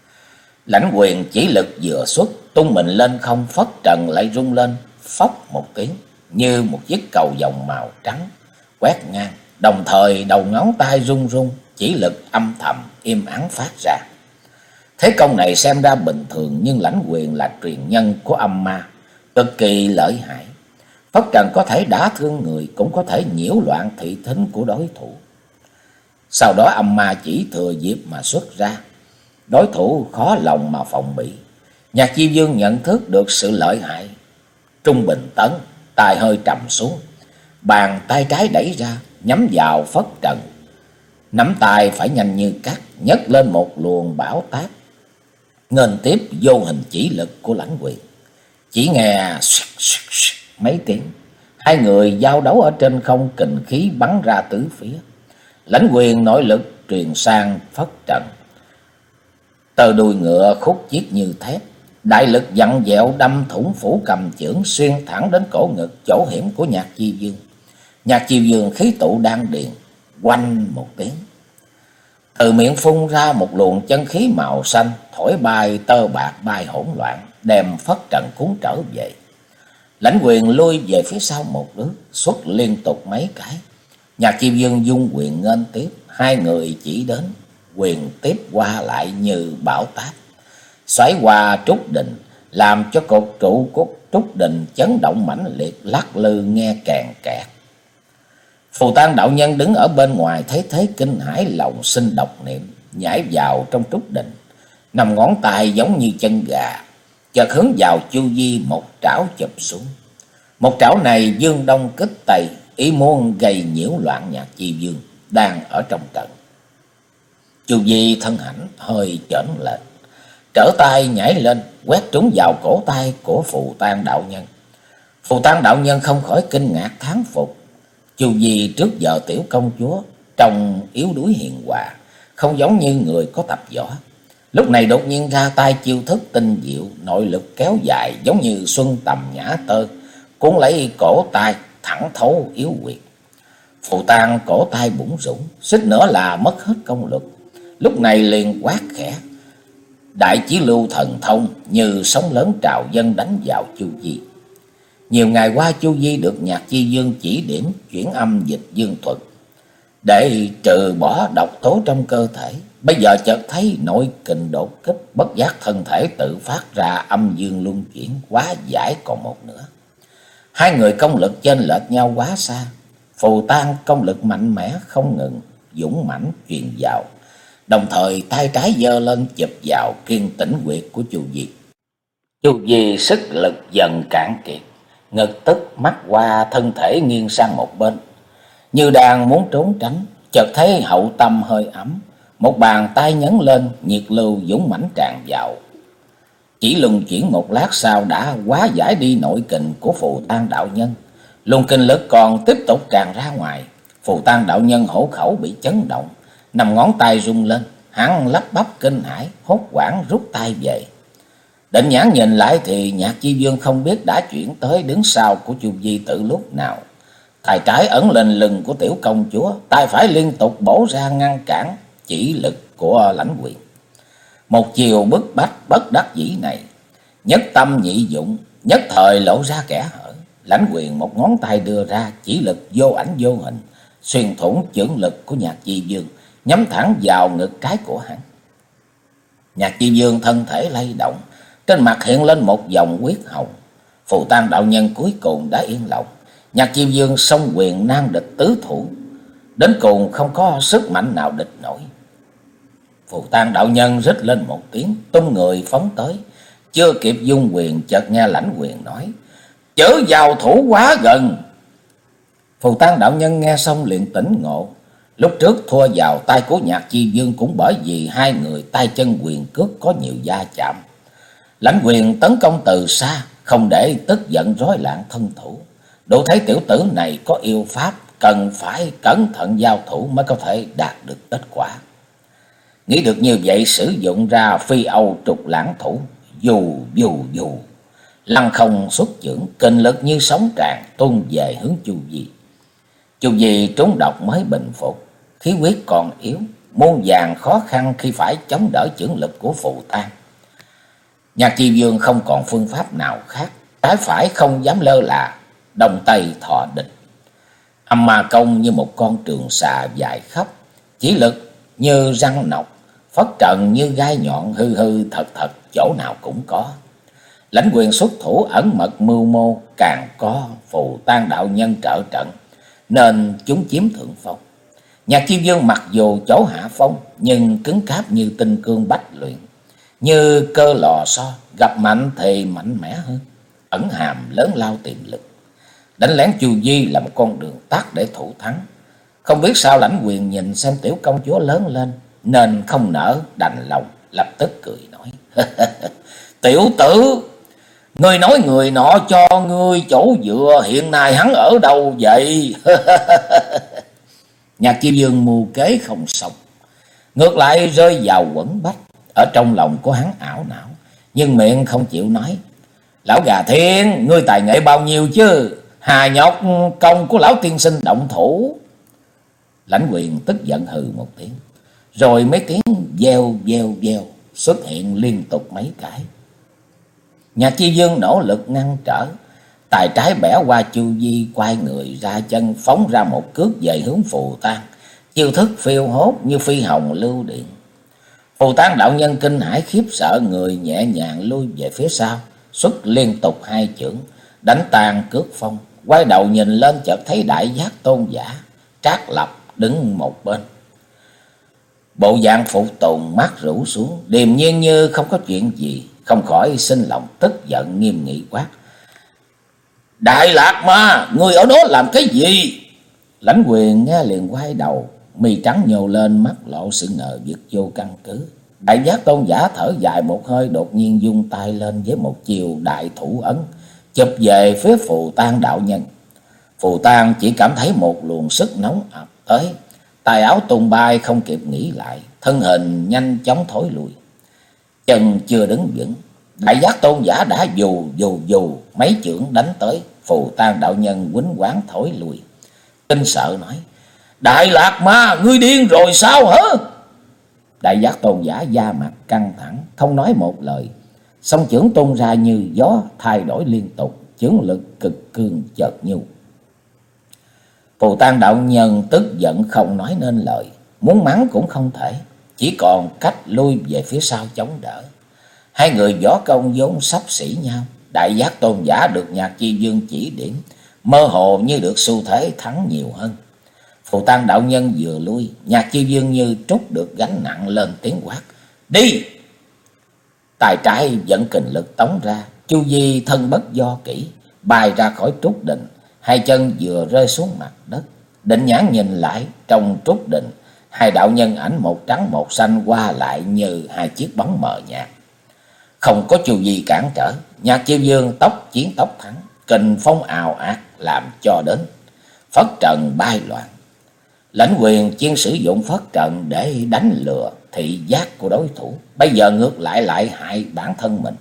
Lãnh Quyền chỉ lực vừa xuất, tung mình lên không, phất trần lại rung lên, phốc một tiếng, như một chiếc cầu vồng màu trắng quét ngang, đồng thời đầu ngón tay rung rung, chỉ lực âm thầm im ắng phát ra. Thế công này xem ra bình thường, nhưng Lãnh Quyền là truyền nhân của âm ma, cực kỳ lợi hại. Phất trần có thể đả thương người, cũng có thể nhiễu loạn thị thính của đối thủ. Sau đó âm ma chỉ thừa dịp mà xuất ra, đối thủ khó lòng mà phòng bị. Nhạc Chi Vương nhận thức được sự lợi hại, trung bình tấn, tay hơi trầm xuống, bàn tay trái đẩy ra nhắm vào Phất trần. Nắm tay phải nhanh như cắt, nhấc lên một luồng bão táp, nghênh tiếp vô hình chỉ lực của Lãnh Quyền. Chỉ nghe xoẹt, xoẹt, xoẹt, mấy tiếng, hai người giao đấu ở trên không, kình khí bắn ra tứ phía. Lãnh Quyền nội lực truyền sang Phất trần, tờ đuôi ngựa khúc chiết như thép, đại lực vặn vẹo đâm thủng phủ cầm chưởng, xuyên thẳng đến cổ ngực chỗ hiểm của Nhạc Chi Vương. Nhạc Chi Vương khí tụ đan điền, quanh một tiếng, từ miệng phun ra một luồng chân khí màu xanh, thổi bay tơ bạc bay hỗn loạn, đem Phất trần cuốn trở về. Lãnh Quyền lui về phía sau một bước, xuất liên tục mấy cái. Nhạc Chi Vương dung quyền nghênh tiếp, hai người chỉ đến, quyền tiếp qua lại như bão táp, xoáy qua trúc đình, làm cho cột trụ của trúc đình chấn động mãnh liệt, lắc lư nghe kèn kẹt. Phù Tang đạo nhân đứng ở bên ngoài thấy thế kinh hãi, lòng sinh độc niệm, nhảy vào trong trúc đình, nằm ngón tay giống như chân gà, chợt hướng vào Chu Vi một trảo chụp xuống. Một trảo này dương đông kích tây, ý muốn gây nhiễu loạn Nhạc Chi Vương đang ở trong trận. Chu Vi thân ảnh hơi chởn lên, trở tay nhảy lên, quét trúng vào cổ tay của Phù Tang đạo nhân. Phù Tang đạo nhân không khỏi kinh ngạc thán phục. Chu Vi trước giờ tiểu công chúa trông yếu đuối hiền hòa, không giống như người có tập võ. Lúc này đột nhiên ra tay chiêu thức tinh diệu, nội lực kéo dài giống như xuân tầm nhã tơ, cuốn lấy cổ tay thẳng thấu yếu huyệt. Phù Tang cổ tay bủn rủn, suýt nữa là mất hết công lực. Lúc này liền quát khẽ, đại chí lưu thần thông như sóng lớn trào dâng đánh vào Chu Vi. Nhiều ngày qua Chu Vi được Nhạc Chi Vương chỉ điểm chuyển âm dịch dương thuật để trừ bỏ độc tố trong cơ thể. Bây giờ chợt thấy nội kình đột kích, bất giác thân thể tự phát ra âm dương luân chuyển, quá giải còn một nữa. Hai người công lực chênh lệch nhau quá xa. Phù Tang công lực mạnh mẽ không ngừng, dũng mãnh truyền vào, đồng thời tay trái giơ lên chụp vào kiên tĩnh huyệt của Chu Vi. Chu Vi sức lực dần cạn kiệt, ngực tức mắt qua, thân thể nghiêng sang một bên, như đang muốn trốn tránh. Chợt thấy hậu tâm hơi ấm, một bàn tay nhấn lên, nhiệt lưu dũng mãnh tràn vào. Chỉ luân chuyển một lát sau đã hóa giải đi nội kình của Phù Tang đạo nhân. Luồng kinh lực còn tiếp tục tràn ra ngoài. Phù Tang đạo nhân hổ khẩu bị chấn động, nằm ngón tay rung lên, hắn lắp bắp kinh hãi, hốt hoảng rút tay về. Định nhãn nhìn lại thì Nhạc Chi Vương không biết đã chuyển tới đứng sau của Chu Vi từ lúc nào. Tay trái ấn lên lưng của tiểu công chúa, tay phải liên tục bổ ra ngăn cản chỉ lực của Lãnh Quyền. Một chiều bức bách bất đắc dĩ này, nhất tâm nhị dụng, nhất thời lộ ra kẽ hở. Lãnh Quyền một ngón tay đưa ra, chỉ lực vô ảnh vô hình, xuyên thủng chưởng lực của Nhạc Chi Vương, nhắm thẳng vào ngực trái của hắn. Nhạc Chi Vương thân thể lay động, trên mặt hiện lên một dòng huyết hồng. Phù Tang đạo nhân cuối cùng đã yên lòng. Nhạc Chi Vương song quyền nan địch tứ thủ, đến cùng không có sức mạnh nào địch nổi. Phù Tang đạo nhân rít lên một tiếng, tung người phóng tới. Chưa kịp dung quyền, chợt nghe Lãnh Quyền nói, chớ vào thủ quá gần. Phù Tang đạo nhân nghe xong liền tỉnh ngộ. Lúc trước thua vào tay của Nhạc Chi Vương cũng bởi vì hai người tay chân quyền cước có nhiều va chạm. Lãnh Quyền tấn công từ xa, không để tức giận rối loạn thân thủ. Đủ thấy tiểu tử này có yêu pháp, cần phải cẩn thận giao thủ mới có thể đạt được kết quả. Nghĩ được như vậy, sử dụng ra phi âu trục lãng thủ, dù dù dù, lăng không xuất chưởng, kinh lực như sóng tràn tuôn về hướng Chu Vi. Chu Vi trúng độc mới bình phục, khí huyết còn yếu, muôn vàn khó khăn khi phải chống đỡ chưởng lực của Phù Tang. Nhạc Chi Vương không còn phương pháp nào khác, trái phải không dám lơ là, đồng tay thọ địch. Âm ma công như một con trường xà dài khắp, chỉ lực như răng nọc, phất trần như gai nhọn, hư hư thật thật chỗ nào cũng có. Lãnh Quyền xuất thủ ẩn mật mưu mô, càng có Phù Tang đạo nhân trợ trận, nên chúng chiếm thượng phong. Nhạc Chi Vương mặc dù chỗ hạ phong, nhưng cứng cáp như tinh cương bách luyện, như cơ lò xo, gặp mạnh thì mạnh mẽ hơn, ẩn hàm lớn lao tiềm lực. Đánh lén Chu Di là một con đường tắt để thủ thắng. Không biết sao Lãnh Quyền nhìn xem tiểu công chúa lớn lên, nên không nỡ đành lòng, lập tức cười nói: Tiểu tử, ngươi nói người nọ cho ngươi chỗ dựa, hiện nay hắn ở đâu vậy? Nhạc Chi Vương mưu kế không xong, ngược lại rơi vào quẩn bách. Ở trong lòng của hắn ảo não, nhưng miệng không chịu nói. Lão gà thiên, ngươi tài nghệ bao nhiêu chứ? Hà nhọc công của lão tiên sinh động thủ. Lãnh Quyền tức giận hừ một tiếng, rồi mấy tiếng veo veo veo xuất hiện liên tục mấy cái. Nhạc Chi Vương nỗ lực ngăn trở, tài trái bẻ qua Chu Di, quay người ra chân phóng ra một cước về hướng Phù Tang, chiêu thức phiêu hốt như phi hồng lưu điện. Phù Tang đạo nhân kinh hãi khiếp sợ, người nhẹ nhàng lui về phía sau, xuất liên tục hai chưởng đánh tan cước phong. Quay đầu nhìn lên chợt thấy Đại Giác Tôn giả Trác Lập đứng một bên, bộ dạng phục tùng, mắt rũ xuống, điềm nhiên như không có chuyện gì. Không khỏi sinh lòng tức giận, nghiêm nghị quát: Đại Lạc Ma, ngươi ở đó làm cái gì? Lãnh Quyền nghe liền quay đầu, mi trắng nhô lên, mắt lộ sự ngờ vực vô căn cứ. Đại Giác Tôn giả thở dài một hơi, đột nhiên vung tay lên với một chiều đại thủ ấn, chụp về phía Phù Tang đạo nhân. Phù Tang chỉ cảm thấy một luồng sức nóng ập tới, tài áo tung bay, không kịp nghĩ lại, thân hình nhanh chóng thối lui. Chân chưa đứng vững, Đại Giác Tôn giả đã dù dù dù mấy chưởng đánh tới. Phù Tang đạo nhân quýnh quáng thối lui, kinh sợ nói: Đại Lạc Ma, ngươi điên rồi sao hả? Đại Giác Tôn giả da mặt căng thẳng, không nói một lời, song chưởng tung ra như gió, thay đổi liên tục, chưởng lực cực cương chợt nhu. Phù Tang đạo nhân tức giận không nói nên lời, muốn mắng cũng không thể, chỉ còn cách lui về phía sau chống đỡ. Hai người võ công vốn xấp xỉ nhau, Đại Giác Tôn giả được Nhạc Chi Vương chỉ điểm, mơ hồ như được xu thế thắng nhiều hơn. Phù Tang đạo nhân vừa lui, Nhạc Chi Vương như trút được gánh nặng, lên tiếng quát: Đi! Tài trái dẫn kình lực tống ra, Chu Di thân bất do kỹ, bay ra khỏi trúc đình, hai chân vừa rơi xuống mặt đất. Định nhãn nhìn lại, trong trúc đình, hai đạo nhân ảnh một trắng một xanh qua lại như hai chiếc bóng mờ nhạt. Không có Chu Di cản trở, Nhạc Chi Vương tốc chiến tốc thắng, kình phong ào ạt làm cho đến phất trần bay loạn. Lãnh Quyền chuyên sử dụng phất trần để đánh lừa thị giác của đối thủ, bây giờ ngược lại lại hại bản thân mình.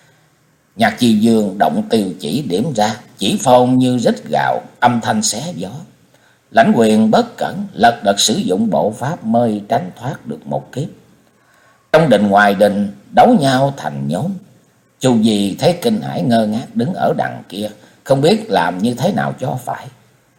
Nhạc Chi Vương động tiêu chỉ điểm ra, chỉ phong như rít gào, âm thanh xé gió. Lãnh Quyền bất cẩn, lật đật sử dụng bộ pháp mới tránh thoát được một kiếp. Trong đình ngoài đình đấu nhau thành nhóm. Chu Di thấy kinh hãi ngơ ngác đứng ở đằng kia, không biết làm như thế nào cho phải.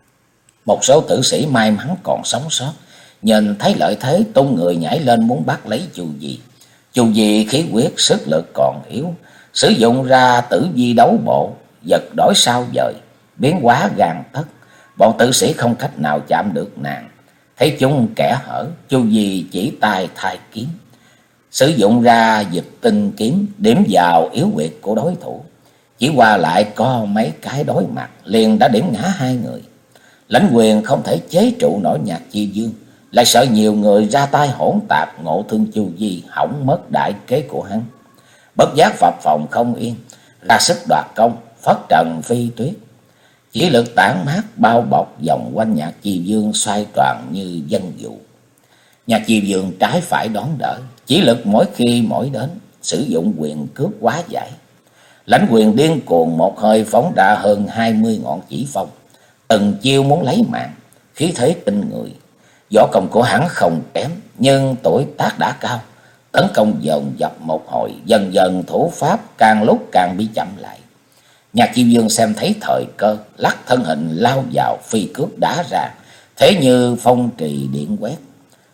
Một số tử sĩ may mắn còn sống sót, nhìn thấy lợi thế tung người nhảy lên muốn bắt lấy Chu Di. Chu Di khí huyết sức lực còn yếu, sử dụng ra tử vi đấu bộ, giật đổi sao dời, biến hóa gàn tất. Bọn tử sĩ không cách nào chạm được nàng. Thấy chúng kẻ hở, Chu Di chỉ tay thay kiếm, sử dụng ra dịch tinh kiếm, điểm vào yếu huyệt của đối thủ. Chỉ qua lại có mấy cái đối mặt, liền đã điểm ngã hai người. Lãnh Quyền không thể chế trụ nổi Nhạc Chi Vương, lại sợ nhiều người ra tay hỗn tạp, ngộ thương Chu Di, hỏng mất đại kế của hắn. Bất giác phập phồng không yên, ra sức đoạt công, phất trần phi tuyết. Chỉ lực tản mát bao bọc vòng quanh Nhạc Chi Vương, xoay tròn như dân vụ. Nhạc Chi Vương trái phải đón đỡ, chỉ lực mỗi khi mỗi đến, sử dụng quyền cướp quá giải. Lãnh Quyền điên cuồng một hơi phóng ra hơn hai mươi ngọn chỉ phong, từng chiêu muốn lấy mạng, khí thế kinh người. Võ công của hắn không kém, nhưng tuổi tác đã cao, tấn công dồn dập một hồi, dần dần thủ pháp càng lúc càng bị chậm lại. Nhạc Chi Vương xem thấy thời cơ, lắc thân hình lao vào, phi cước đá ra, thế như phong trì điện quét.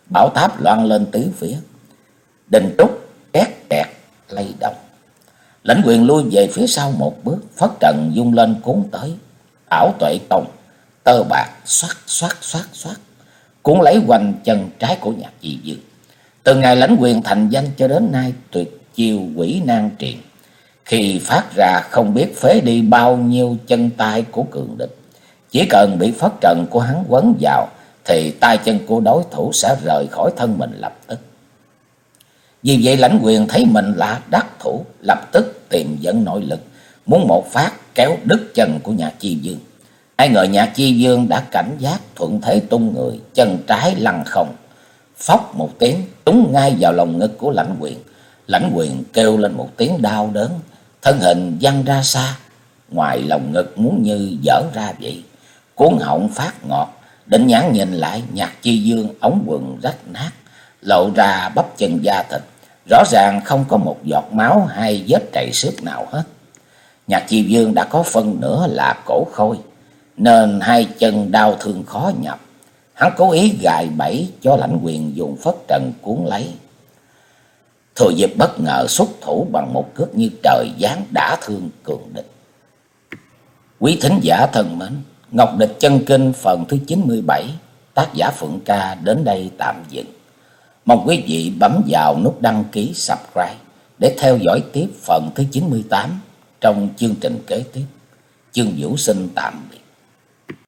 Bão táp loan lên tứ phía. Đình trúc két kẹt lay động. Lãnh Quyền lui về phía sau một bước, phất trần dung lên cuốn tới. Ảo tuệ công tơ bạc xoát xoát xoát xoát cuốn lấy quanh chân trái của Nhạc Chi Dương. Từ ngày Lãnh Quyền thành danh cho đến nay, tuyệt chiêu quỷ nan triền, khi phát ra không biết phế đi bao nhiêu chân tay của cường địch. Chỉ cần bị phất trần của hắn quấn vào thì tay chân của đối thủ sẽ rời khỏi thân mình lập tức. Vì vậy Lãnh Quyền thấy mình là đắc thủ, lập tức tìm dẫn nội lực, muốn một phát kéo đứt chân của Nhạc Chi Dương. Ai ngờ Nhạc Chi Dương đã cảnh giác, thuận thế tung người, chân trái lăn không, phốc một tiếng trúng ngay vào lồng ngực của Lãnh Quyền. Lãnh Quyền kêu lên một tiếng đau đớn, thân hình văng ra xa, ngoài lồng ngực muốn như vỡ ra vậy. Cuốn họng phát ngọt, định nhãn nhìn lại, Nhạc Chi Dương ống quần rách nát, lộ ra bắp chân da thịt, rõ ràng không có một giọt máu hay vết trầy xước nào hết. Nhạc Chi Dương đã có phân nửa là cổ khôi, nên hai chân đau thương khó nhập. Hắn cố ý gài bẫy cho Lãnh Quyền dùng phất trần cuốn lấy. Thừa dịp bất ngờ xuất thủ bằng một cước như trời giáng đả thương cường địch. Quý thính giả thân mến, Ngọc Địch Chân Kinh phần thứ chín mươi bảy, tác giả Phượng Ca đến đây tạm dừng. Mong quý vị bấm vào nút đăng ký subscribe để theo dõi tiếp phần thứ chín mươi tám trong chương trình kế tiếp. Chương Vũ xin tạm biệt.